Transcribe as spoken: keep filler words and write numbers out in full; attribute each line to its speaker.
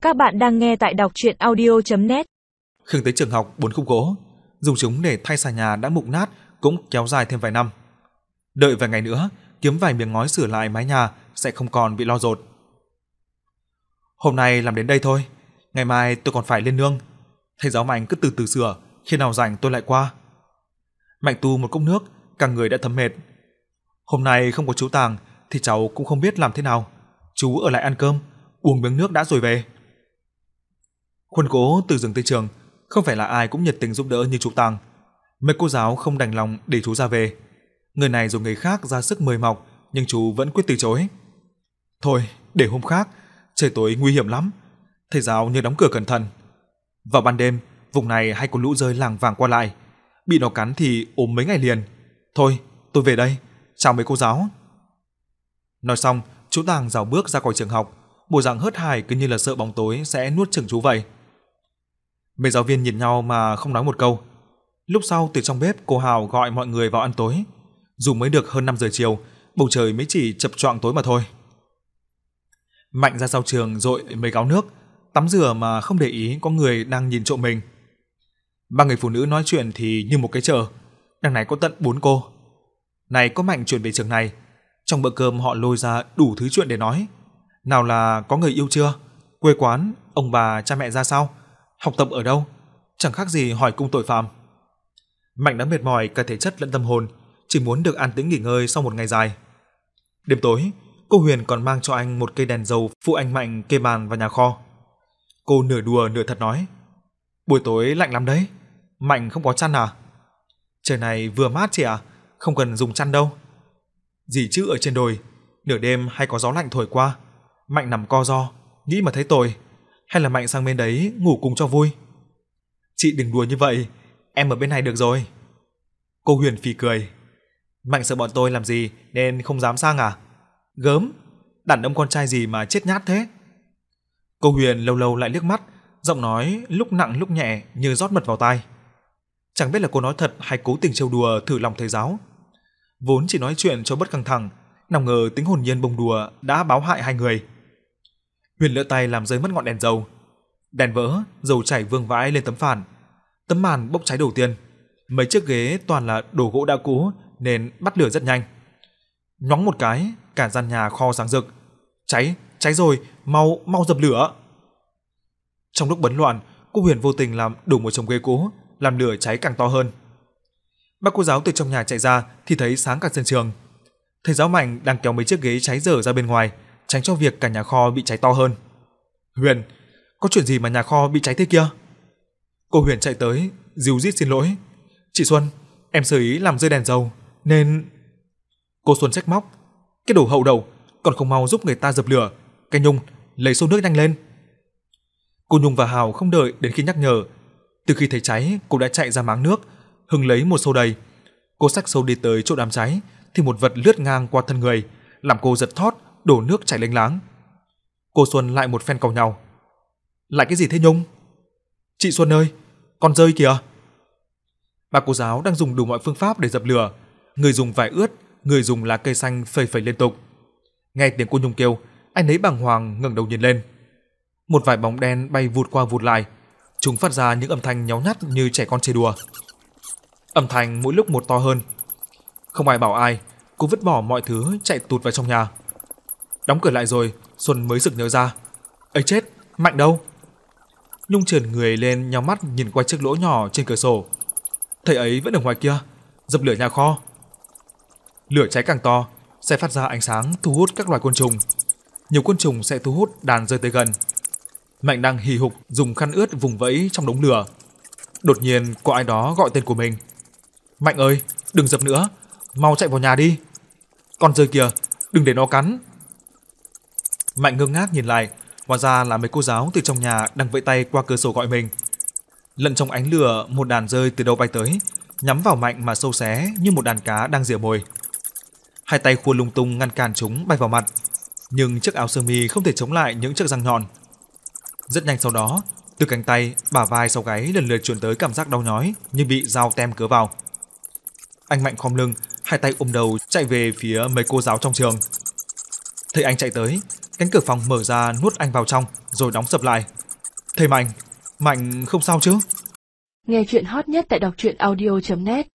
Speaker 1: Các bạn đang nghe tại đọc truyện audio chấm net.
Speaker 2: Khương tới trường học bốn khúc gỗ, dùng chúng để thay xà nhà đã mục nát cũng kéo dài thêm vài năm. Đợi vài ngày nữa, kiếm vài miếng ngói sửa lại mái nhà sẽ không còn bị lo dột. Hôm nay làm đến đây thôi, ngày mai tôi còn phải lên nương. Thầy giáo Mạnh cứ từ từ sửa, khi nào rảnh tôi lại qua. Mạnh tu một cốc nước, cả người đã thấm mệt. Hôm nay không có chú Tàng thì cháu cũng không biết làm thế nào. Chú ở lại ăn cơm, uống miếng nước đã rồi về. Khuôn gỗ từ rừng tới trường, không phải là ai cũng nhiệt tình giúp đỡ như chú Tàng. Mấy cô giáo không đành lòng để chú ra về. Người này rồi người khác ra sức mời mọc, nhưng chú vẫn quyết từ chối. Thôi, để hôm khác, trời tối nguy hiểm lắm. Thầy giáo nhớ đóng cửa cẩn thận. Vào ban đêm, vùng này hay có lũ rơi lảng vảng qua lại. Bị nó cắn thì ốm mấy ngày liền. Thôi, tôi về đây. Chào mấy cô giáo. Nói xong, chú Tàng rảo bước ra khỏi trường học, bộ dạng hớt hải cứ như là sợ bóng tối sẽ nuốt chửng chú vậy. Mấy giáo viên nhìn nhau mà không nói một câu. Lúc sau từ trong bếp cô Hào gọi mọi người vào ăn tối. Dù mới được hơn năm giờ chiều, bầu trời mới chỉ chập choạng tối mà thôi. Mạnh ra sau trường dội mấy gáo nước, tắm rửa mà không để ý có người đang nhìn trộm mình. Ba người phụ nữ nói chuyện thì như một cái chợ. Đằng này có tận bốn cô. Này có Mạnh chuyển về trường này, trong bữa cơm họ lôi ra đủ thứ chuyện để nói. Nào là có người yêu chưa, quê quán, ông bà cha mẹ ra sao, học tập ở đâu, chẳng khác gì hỏi cung tội phạm. Mạnh đã mệt mỏi cả thể chất lẫn tâm hồn, chỉ muốn được an tĩnh nghỉ ngơi sau một ngày dài. Đêm tối, cô Huyền còn mang cho anh một cây đèn dầu phụ anh Mạnh kê bàn vào nhà kho. Cô nửa đùa nửa thật nói: buổi tối lạnh lắm đấy, Mạnh không có chăn à? Trời này vừa mát chị ạ, không cần dùng chăn đâu. Gì chứ ở trên đồi, nửa đêm hay có gió lạnh thổi qua, Mạnh nằm co ro, nghĩ mà thấy tội. Hay là Mạnh sang bên đấy ngủ cùng cho vui? Chị đừng đùa như vậy, em ở bên này được rồi. Cô Huyền phì cười. Mạnh sợ bọn tôi làm gì nên không dám sang à? Gớm, đàn ông con trai gì mà chết nhát thế? Cô Huyền lâu lâu lại liếc mắt, giọng nói lúc nặng lúc nhẹ như rót mật vào tai. Chẳng biết là cô nói thật hay cố tình trêu đùa thử lòng thầy giáo. Vốn chỉ nói chuyện cho bớt căng thẳng, nào ngờ tính hồn nhiên bông đùa đã báo hại hai người. Huyền lỡ tay làm rơi mất ngọn đèn dầu. Đèn vỡ, dầu chảy vương vãi lên tấm phản. Tấm màn bốc cháy đầu tiên. Mấy chiếc ghế toàn là đồ gỗ đã cũ nên bắt lửa rất nhanh. Nhoáng một cái, cả gian nhà kho sáng rực. Cháy, cháy rồi, mau, mau dập lửa. Trong lúc bấn loạn, cô Huyền vô tình làm đổ một chồng ghế cũ, làm lửa cháy càng to hơn. Bác cô giáo từ trong nhà chạy ra thì thấy sáng cả sân trường. Thầy giáo Mạnh đang kéo mấy chiếc ghế cháy dở ra bên ngoài, tránh cho việc cả nhà kho bị cháy to hơn. Huyền, có chuyện gì mà nhà kho bị cháy thế kia? Cô Huyền chạy tới, ríu rít xin lỗi. Chị Xuân, em sơ ý làm rơi đèn dầu, nên... Cô Xuân trách móc. Cái đồ hậu đầu, còn không mau giúp người ta dập lửa. Cái Nhung, lấy xô nước nhanh lên. Cô Nhung và Hào không đợi đến khi nhắc nhở. Từ khi thấy cháy, cô đã chạy ra máng nước, hưng lấy một xô đầy. Cô xách xô đi tới chỗ đám cháy, thì một vật lướt ngang qua thân người, làm cô giật thót, đổ nước chảy lênh láng. Cô Xuân lại một phen càu nhàu. Lại cái gì thế Nhung? Chị Xuân ơi, con rơi kìa. Bà cô giáo đang dùng đủ mọi phương pháp để dập lửa, người dùng vải ướt, người dùng lá cây xanh phẩy phẩy liên tục. Nghe tiếng cô Nhung kêu, anh ấy bàng hoàng ngẩng đầu nhìn lên. Một vài bóng đen bay vụt qua vụt lại, chúng phát ra những âm thanh nháo nhắt như trẻ con chơi đùa. Âm thanh mỗi lúc một to hơn. Không ai bảo ai, cô vứt bỏ mọi thứ chạy tụt vào trong nhà. Đóng cửa lại rồi, Xuân mới sực nhớ ra. Ấy chết, Mạnh đâu? Nhung trườn người lên nhắm mắt nhìn qua chiếc lỗ nhỏ trên cửa sổ. Thầy ấy vẫn ở ngoài kia, dập lửa nhà kho. Lửa cháy càng to, sẽ phát ra ánh sáng thu hút các loài côn trùng. Nhiều côn trùng sẽ thu hút đàn rơi tới gần. Mạnh đang hì hục dùng khăn ướt vùng vẫy trong đống lửa. Đột nhiên có ai đó gọi tên của mình. Mạnh ơi, đừng dập nữa, mau chạy vào nhà đi. Con rơi kìa, đừng để nó cắn. Mạnh ngơ ngác nhìn lại, hóa ra là mấy cô giáo từ trong nhà đang vẫy tay qua cửa sổ gọi mình. Lẫn trong ánh lửa, một đàn rơi từ đâu bay tới, nhắm vào Mạnh mà sâu xé như một đàn cá đang rỉa mồi. Hai tay khua lung tung ngăn cản chúng bay vào mặt, nhưng chiếc áo sơ mi không thể chống lại những chiếc răng nhọn. Rất nhanh sau đó, từ cánh tay, bả vai sau gáy lần lượt truyền tới cảm giác đau nhói như bị dao tem cứa vào. Anh Mạnh khom lưng, hai tay ôm đầu chạy về phía mấy cô giáo trong trường. Thấy anh chạy tới, Cánh cửa phòng mở ra nuốt anh vào trong rồi đóng sập lại. Thầy Mạnh, Mạnh không sao chứ?
Speaker 3: Nghe chuyện hot nhất tại đọc truyện audio chấm net